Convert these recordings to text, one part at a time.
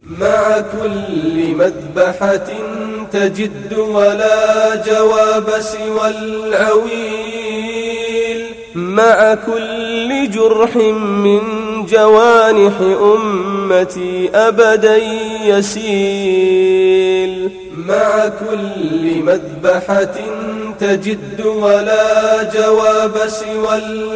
مع كل مذبحة تجد ولا جواب سوى العويل، مع كل جرح من جوانح أمتي أبدا يسيل، مع كل مذبحة تجد ولا جواب سوى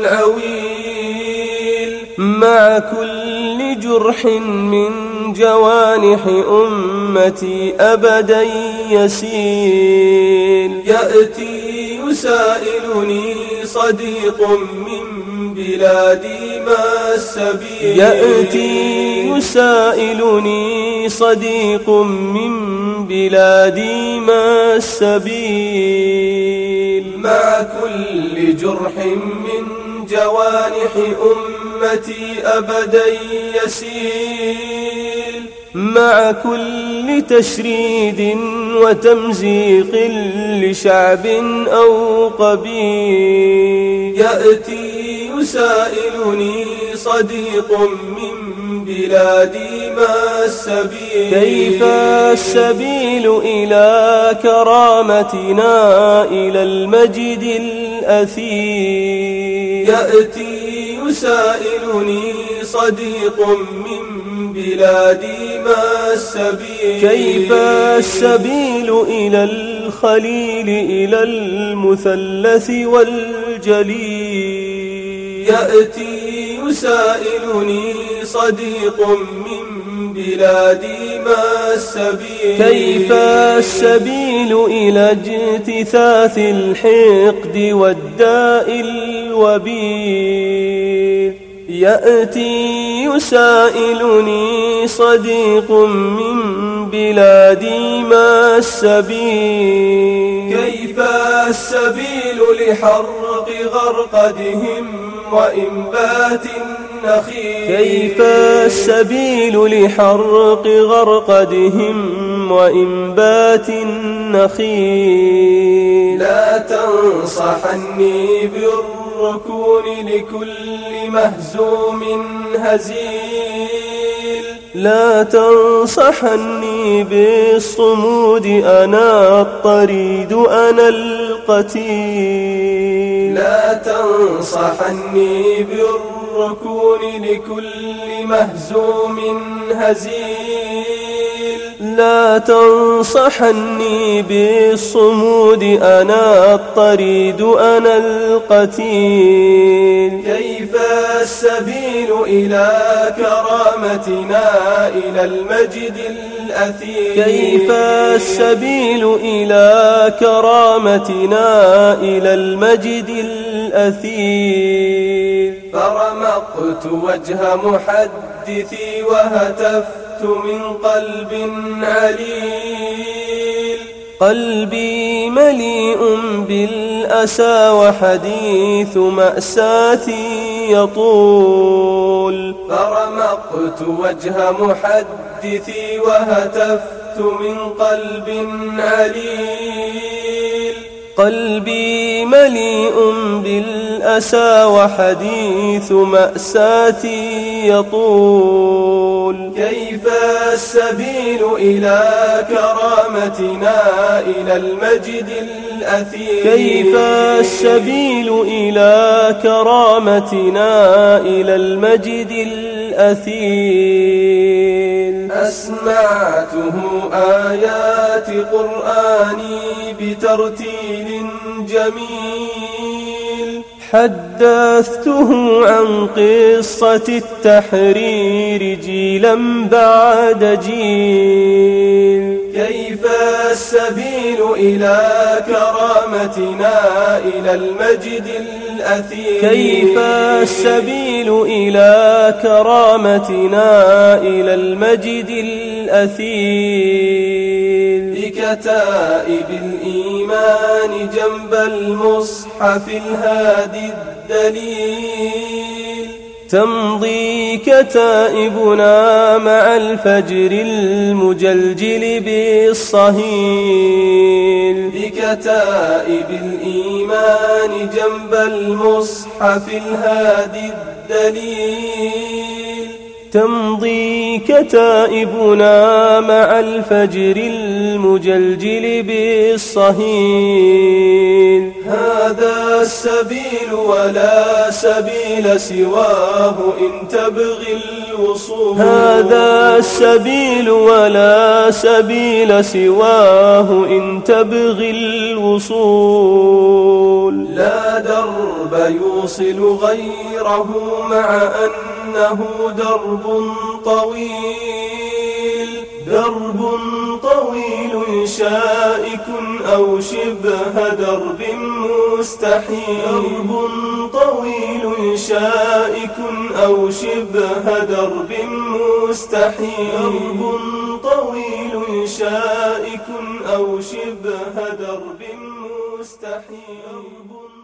العويل، مع كل جرح من جوانح أمتي أبدا يسيل. يأتي يسائلني صديق من بلادي ما السبيل، يأتي يسائلني صديق من بلادي ما السبيل، مع كل جرح من جوانح أمتي أبدا يسيل، مع كل تشريد وتمزيق لشعب أو قبيل. يأتي يسائلني صديق من بلادي ما السبيل، كيف السبيل إلى كرامتنا إلى المجد الأثيل. يأتي يسائلني صديق من بلادي ما السبيل، كيف السبيل إلى الخليل إلى المثلث والجليل. يأتي يسائلني صديق من بلادي ما السبيل، كيف السبيل إلى اجتثاث الحقد والداء الوبيل. يأتي يسائلني صديق من بلادي ما السبيل، كيف السبيل لحرق غرقدهم وإنبات النخيل. كيف السبيل لحرق غرقدهم وإنبات النخيل. لا تنصحني بالركون لكل مهزوم هزيل، لا تنصحني بالصمود أنا الطريد أنا القتيل. لا تنصحني بالركون لكل مهزوم هزيل، لا تنصحني بالصمود أنا الطريد أنا القتيل. كيف السبيل إلى كرامتنا إلى المجد الأثيل، كيف السبيل إلى كرامتنا إلى المجد الأثيل. فرمقت وجه محدثي وهتفت من قلب عليل، قلبي مليء بالأسى وحديث مأساتي يطول. فرمقت وجه محدثي وهتفت من قلب عليل، قلبي مليء بالأسى وحديث مأساتي يطول. كيف السبيل إلى كرامتنا إلى المجد الأثيل، كيف السبيل إلى كرامتنا إلى المجد الأثيل. أسمعته آيات قرآني بترتيل جميل، حدثته عن قصة التحرير جيلا بعد جيل. كيف السبيل إلى كرامتنا إلى المجد الأثيل، كيف السبيل إلى كرامتنا إلى المجد الأثيل. بكتائب الإيمان جنب المصحف الهادي الدليل، تمضي كتائبنا مع الفجر المجلجل بالصهيل. بكتائب الإيمان جنب المصحف الهادي الدليل، تمضي كتائبنا مع الفجر المجلجل بالصهيل. هذا السبيل ولا سبيل سواه إن تبغي الوصول. هذا السبيل ولا سبيل سواه إن تبغي الوصول. لا درب يوصل غيره مع أنه درب طويل. درب طويل شائك أو شبه درب مستحيل. درب طويل شائك أو شبه درب مستحيل. درب طويل شائك أو شبه درب مستحيل.